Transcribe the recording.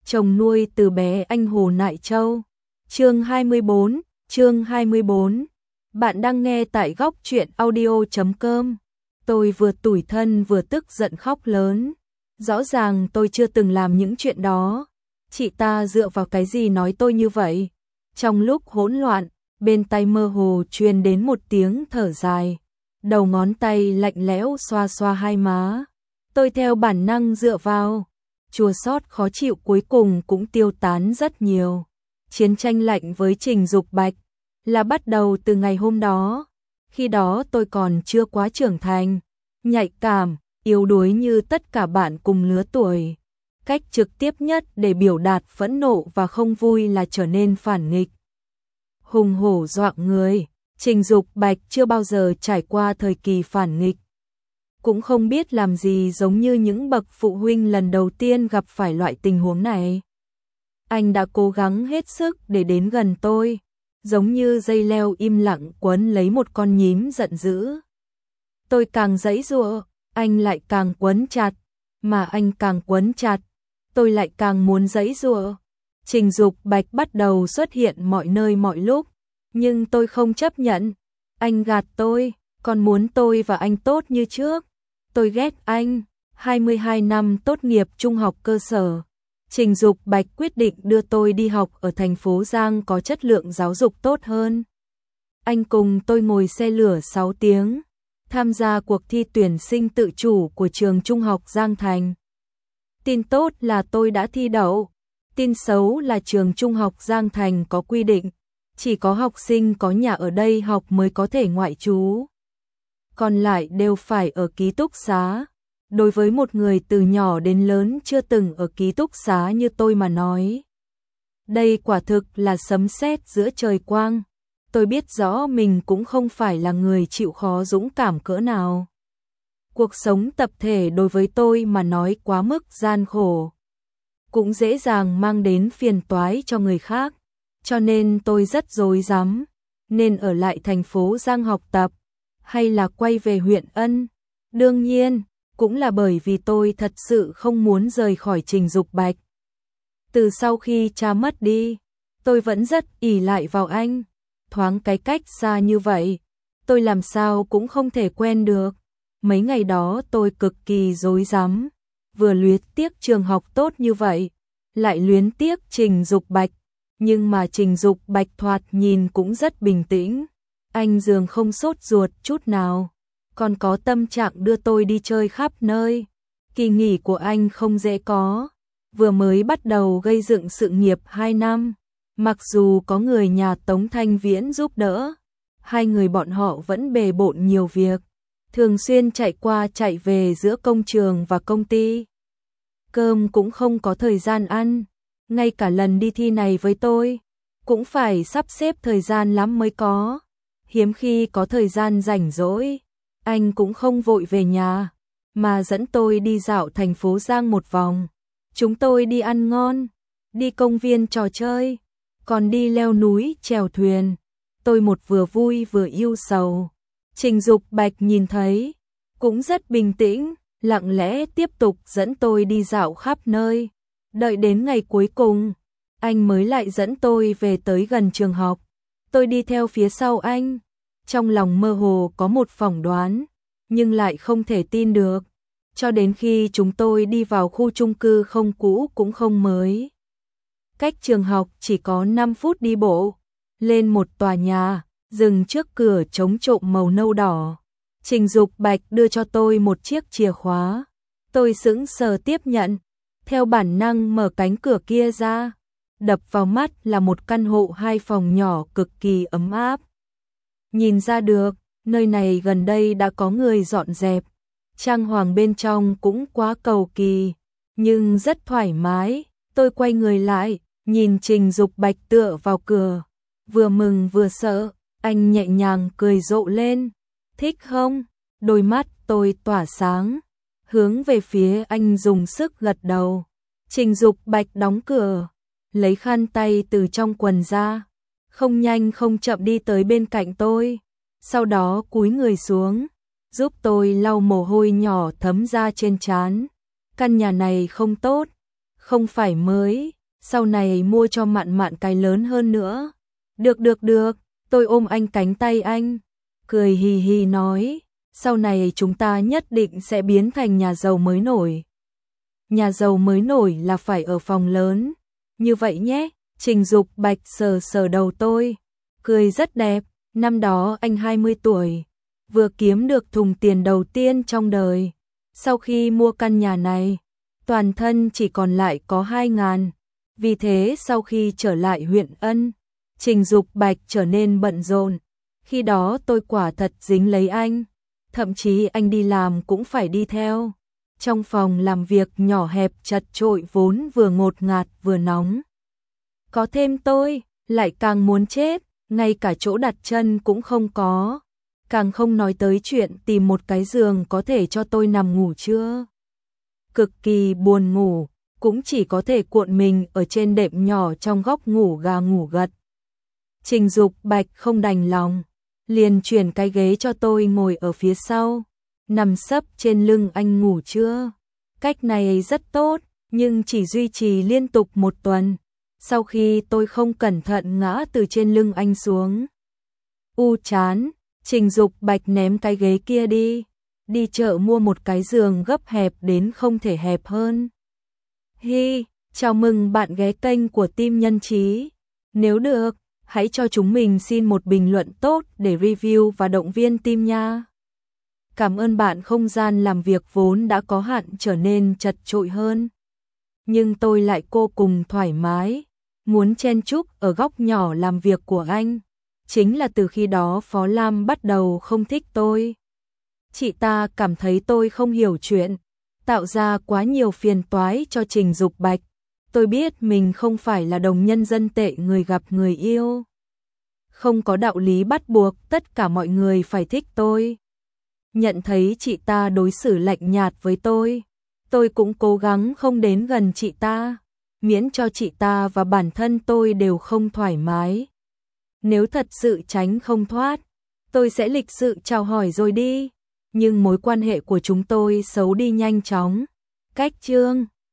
chồng nuôi từ bé anh Hồ Nại Châu. Chương 24. Bạn đang nghe tại góc truyện audio.com. Tôi vừa tủi thân vừa tức giận khóc lớn. Rõ ràng tôi chưa từng làm những chuyện đó. Chị ta dựa vào cái gì nói tôi như vậy? Trong lúc hỗn loạn, bên tai mơ hồ truyền đến một tiếng thở dài. Đầu ngón tay lạnh lẽo xoa xoa hai má. Tôi theo bản năng dựa vào. Chua xót khó chịu cuối cùng cũng tiêu tán rất nhiều. Chiến tranh lạnh với Trình Dục Bạch là bắt đầu từ ngày hôm đó. Khi đó tôi còn chưa quá trưởng thành, nhạy cảm, yếu đuối như tất cả bạn cùng lứa tuổi. Cách trực tiếp nhất để biểu đạt phẫn nộ và không vui là trở nên phản nghịch. Hùng hổ dọa người, Trình Dục Bạch chưa bao giờ trải qua thời kỳ phản nghịch. Cũng không biết làm gì giống như những bậc phụ huynh lần đầu tiên gặp phải loại tình huống này. Anh đã cố gắng hết sức để đến gần tôi, giống như dây leo im lặng quấn lấy một con nhím giận dữ. Tôi càng giãy giụa, anh lại càng quấn chặt, mà anh càng quấn chặt, tôi lại càng muốn giãy giụa. Trình Dục Bạch bắt đầu xuất hiện mọi nơi mọi lúc, nhưng tôi không chấp nhận. Anh gạt tôi, còn muốn tôi và anh tốt như trước. Tôi ghét anh. 22 năm tốt nghiệp trung học cơ sở, Trình Dục Bạch quyết định đưa tôi đi học ở thành phố Giang có chất lượng giáo dục tốt hơn. Anh cùng tôi ngồi xe lửa 6 tiếng, tham gia cuộc thi tuyển sinh tự chủ của trường trung học Giang Thành. Tin tốt là tôi đã thi đậu, tin xấu là trường trung học Giang Thành có quy định, chỉ có học sinh có nhà ở đây học mới có thể ngoại trú. Còn lại đều phải ở ký túc xá. Đối với một người từ nhỏ đến lớn chưa từng ở ký túc xá như tôi mà nói, đây quả thực là sấm sét giữa trời quang. Tôi biết rõ mình cũng không phải là người chịu khó dũng cảm cỡ nào. Cuộc sống tập thể đối với tôi mà nói quá mức gian khổ, cũng dễ dàng mang đến phiền toái cho người khác, cho nên tôi rất rối rắm, nên ở lại thành phố Giang học tập hay là quay về huyện Ân. Đương nhiên, cũng là bởi vì tôi thật sự không muốn rời khỏi Trình Dục Bạch. Từ sau khi cha mất đi, tôi vẫn rất ỷ lại vào anh. Thoáng cái cách xa như vậy, tôi làm sao cũng không thể quen được. Mấy ngày đó tôi cực kỳ rối rắm, vừa luyến tiếc trường học tốt như vậy, lại luyến tiếc Trình Dục Bạch. Nhưng mà Trình Dục Bạch thoạt nhìn cũng rất bình tĩnh. Anh dường không sốt ruột chút nào, còn có tâm trạng đưa tôi đi chơi khắp nơi. Kỳ nghỉ của anh không dễ có, vừa mới bắt đầu gây dựng sự nghiệp 2 năm. Mặc dù có người nhà Tống Thanh Viễn giúp đỡ, hai người bọn họ vẫn bề bộn nhiều việc, thường xuyên chạy qua chạy về giữa công trường và công ty. Cơm cũng không có thời gian ăn, ngay cả lần đi thi này với tôi, cũng phải sắp xếp thời gian lắm mới có. Hiếm khi có thời gian rảnh rỗi, anh cũng không vội về nhà, mà dẫn tôi đi dạo thành phố Giang một vòng. Chúng tôi đi ăn ngon, đi công viên trò chơi, còn đi leo núi chèo thuyền. Tôi một vừa vui vừa ưu sầu. Trình Dục Bạch nhìn thấy, cũng rất bình tĩnh, lặng lẽ tiếp tục dẫn tôi đi dạo khắp nơi. Đợi đến ngày cuối cùng, anh mới lại dẫn tôi về tới gần trường học. Tôi đi theo phía sau anh, trong lòng mơ hồ có một phỏng đoán, nhưng lại không thể tin được. Cho đến khi chúng tôi đi vào khu chung cư không cũ cũng không mới. Cách trường học chỉ có 5 phút đi bộ, lên một tòa nhà, dừng trước cửa chống trộm màu nâu đỏ. Trình Dục Bạch đưa cho tôi một chiếc chìa khóa. Tôi sững sờ tiếp nhận, theo bản năng mở cánh cửa kia ra. Đập vào mắt là một căn hộ 2 phòng nhỏ cực kỳ ấm áp. Nhìn ra được, nơi này gần đây đã có người dọn dẹp. Trang hoàng bên trong cũng quá cầu kỳ, nhưng rất thoải mái. Tôi quay người lại, nhìn Trình Dục Bạch tựa vào cửa, vừa mừng vừa sợ. Anh nhẹ nhàng cười rộ lên. Thích không? Đôi mắt tôi tỏa sáng, hướng về phía anh dùng sức gật đầu. Trình Dục Bạch đóng cửa, lấy khăn tay từ trong quần ra, không nhanh không chậm đi tới bên cạnh tôi, sau đó cúi người xuống, giúp tôi lau mồ hôi nhỏ thấm ra trên trán. Căn nhà này không tốt, Không phải mới, sau này mua cho Mạn Mạn cái lớn hơn nữa. Được, tôi ôm anh cánh tay anh, cười hì hì nói, sau này chúng ta nhất định sẽ biến thành nhà giàu mới nổi. Nhà giàu mới nổi là phải ở phòng lớn, như vậy nhé. Trình Dục Bạch sờ sờ đầu tôi, cười rất đẹp. Năm đó anh 20 tuổi, vừa kiếm được thùng tiền đầu tiên trong đời. Sau khi mua căn nhà này, toàn thân chỉ còn lại có 2.000. Vì thế sau khi trở lại huyện Ân, Trình Dục Bạch trở nên bận rộn. Khi đó tôi quả thật dính lấy anh, thậm chí anh đi làm cũng phải đi theo. Trong phòng làm việc nhỏ hẹp chật chội vốn vừa ngột ngạt vừa nóng, có thêm tôi, lại càng muốn chết, ngay cả chỗ đặt chân cũng không có. Càng không nói tới chuyện tìm một cái giường có thể cho tôi nằm ngủ trưa. Cực kỳ buồn ngủ, cũng chỉ có thể cuộn mình ở trên đệm nhỏ trong góc ngủ gà ngủ gật. Trình Dục Bạch không đành lòng, liền chuyển cái ghế cho tôi ngồi ở phía sau, nằm sấp trên lưng anh ngủ trưa. Cách này rất tốt, nhưng chỉ duy trì liên tục 1 tuần. Sau khi tôi không cẩn thận ngã từ trên lưng anh xuống. Chán, Trình Dục Bạch ném cái ghế kia đi chợ mua một cái giường gấp hẹp đến không thể hẹp hơn. Chào mừng bạn ghé kênh của Team Nhân Trí. Nếu được, hãy cho chúng mình xin một bình luận tốt để review và động viên team nha. Cảm ơn bạn. Không gian làm việc vốn đã có hạn trở nên chật chội hơn, nhưng tôi lại vô cùng thoải mái, muốn chen chúc ở góc nhỏ làm việc của anh. Chính là từ khi đó Phó Lam bắt đầu không thích tôi. Chị ta cảm thấy tôi không hiểu chuyện, tạo ra quá nhiều phiền toái cho Trình Dục Bạch. Tôi biết mình không phải là đồng nhân dân tệ người gặp người yêu. Không có đạo lý bắt buộc tất cả mọi người phải thích tôi. Nhận thấy chị ta đối xử lạnh nhạt với tôi cũng cố gắng không đến gần chị ta, miễn cho chị ta và bản thân tôi đều không thoải mái. Nếu thật sự tránh không thoát, tôi sẽ lịch sự chào hỏi rồi đi, nhưng mối quan hệ của chúng tôi xấu đi nhanh chóng. Cách chương